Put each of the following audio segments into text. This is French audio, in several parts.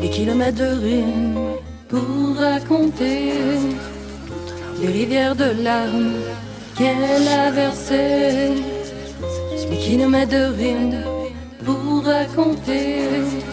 Des kilomètres de rimes pour raconter les rivières de larmes qu'elle a versées. Des kilomètres de rimes pour raconter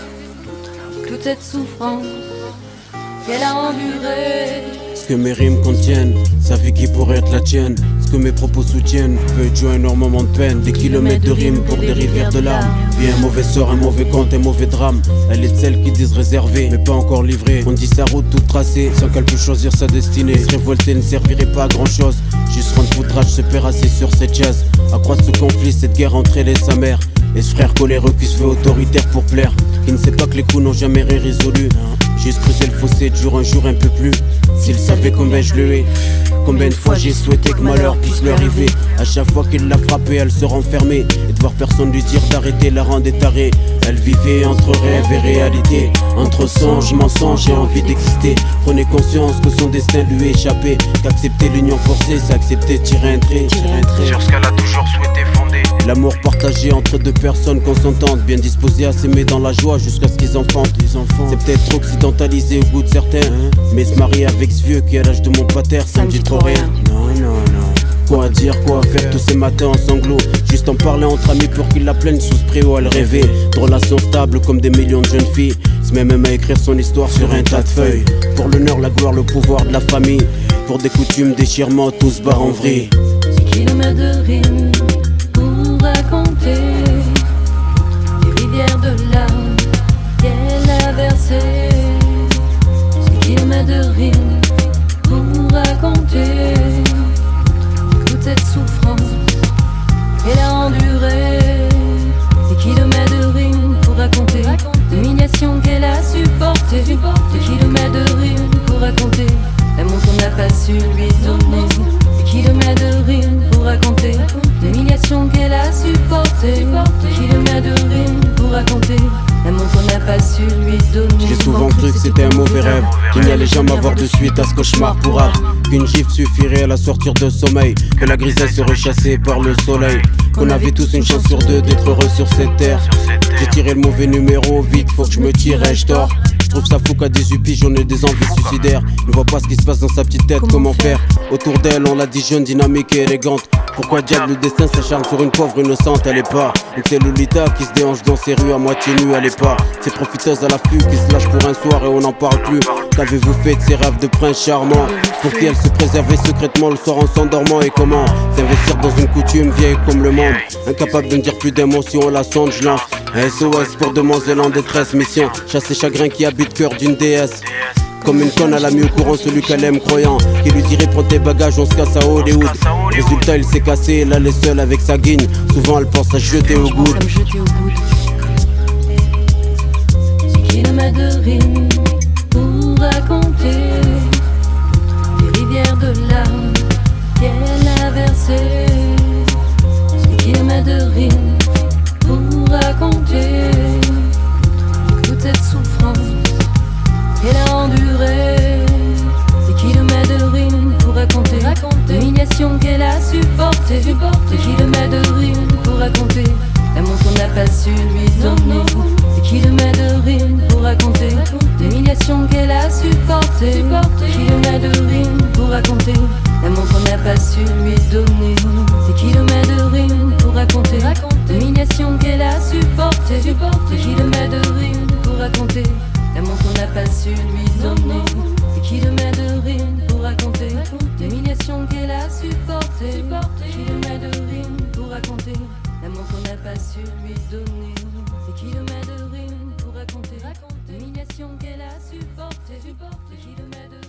toute cette souffrance qu'elle a endurée. Ce que mes rimes contiennent, sa vie qui pourrait être la tienne. Ce que mes propos soutiennent peut être jouer énormément de peine. Des kilomètres de rimes pour des rivières de larmes. Puis un mauvais sort, un mauvais conte, un mauvais drame. Elle est de celles qui disent réservée, mais pas encore livrée. On dit sa route toute tracée, sans qu'elle puisse choisir sa destinée. Se révolter ne servirait pas à grand chose. Juste rendre foutrage, se perd assez sur cette jazz. Accroître ce conflit, cette guerre entre elle et sa mère. Et ce frère coléreux qui se fait autoritaire pour plaire. Qui ne sait pas que les coups n'ont jamais rien résolu. Juste creuser le fossé de jour en jour un peu plus. S'il savait combien je le hais, combien de fois j'ai souhaité que malheur puisse lui arriver. À chaque fois qu'il l'a frappée, elle se renfermait. Et de voir personne lui dire d'arrêter la rendait tarée. Elle vivait entre rêve et réalité, entre songe, mensonge et envie d'exister. Prenez conscience que son destin lui échappait. Qu'accepter l'union forcée, c'est accepter de tirer un trait. Sur ce qu'elle a toujours souhaité fonder. L'amour partagé entre deux personnes consentantes, bien disposées à s'aimer dans la joie jusqu'à ce qu'ils enfantent. C'est peut-être trop occidentalisé au goût de certains, mais se marier avec ce vieux qui à l'âge de mon pater, ça me dit trop rien. Non. Quoi dire, quoi faire tous ces matins en sanglots. Juste en parler entre amis pour qu'ils la plaignent sous ce préau. Elle rêvait de relations stables comme des millions de jeunes filles. Se met même à écrire son histoire sur un tas de feuilles. Pour l'honneur, la gloire, le pouvoir de la famille. Pour des coutumes, déchirements, tout se barre en vrille. Des kilomètres de rimes pour raconter les rivières de larmes qu'elle a versées. Des kilomètres de rimes pour raconter toute cette souffrance qu'elle a endurée. Des kilomètres de rimes pour raconter l'humiliation qu'elle a supportée. Des kilomètres de rimes pour raconter l'amour qu'on n'a pas su lui donner. Des kilomètres de rimes pour raconter l'humiliation qu'elle a supportée. Des kilomètres de rimes pour raconter l'amour qu'on n'a pas su lui donner. J'ai souvent cru que c'était un mauvais rêve, qu'il n'y allait jamais avoir de suite à ce cauchemar pourrave. Qu'une gifle suffirait à la sortir de sommeil, que la grisaille serait chassée par le soleil. Qu'on avait tous une chance sur deux d'être heureux sur cette terre. J'ai tiré le mauvais numéro, vite faut que je me tire, ai-je tort? Je trouve ça fou qu'à 18 piges on ait des envies suicidaires. Ne vois pas ce qui se passe dans sa petite tête, comment faire? Autour d'elle on l'a dit jeune, dynamique et élégante. Pourquoi diable le destin s'acharne sur une pauvre innocente? Elle est pas une telle Lolita qui se déhanche dans ses rues à moitié nue. Elle est pas ces profiteuses à l'affût qui se lâchent pour un soir et on n'en parle plus. Qu'avez-vous fait de ces rêves de prince charmant? Pour qui elle se préservait secrètement le soir en s'endormant? Et comment s'investir dans une coutume vieille comme le monde? Incapable de ne dire plus d'émotion, la sonde, je lance SOS pour demoiselle en détresse. Mission, chasser chagrin qui habite cœur d'une déesse. Comme une conne, elle a mis au courant celui qu'elle aime croyant qui lui dirait prends tes bagages, on se casse à Hollywood. Résultat il s'est cassé, là elle est seule avec sa guigne. Souvent elle pense à jeter au goût. Des kilomètres de rimes pour raconter les rivières de larmes qu'elle a versées. Des kilomètres de rimes pour raconter toute cette souffrance qu'elle a endurée. Des kilomètres de rimes pour raconter l'humiliation qu'elle a supportée. Des kilomètres de rimes pour raconter l'amour qu'on n'a pas su lui donner. Des kilomètres de rimes pour raconter l'humiliation qu'elle a supportée. Des kilomètres de rimes pour raconter l'amour qu'on n'a pas su lui donner. Des kilomètres de rimes pour raconter l'humiliation qu'elle a supportée. Des kilomètres de rimes pour raconter l'amour qu'on n'a pas su lui donner. Des kilomètres de rimes pour raconter l'humiliation qu'elle a supportée. Des kilomètres de rimes pour raconter l'amour qu'on n'a pas su lui donner. Des kilomètres de rimes pour raconter l'humiliation qu'elle a supportée. Des kilomètres de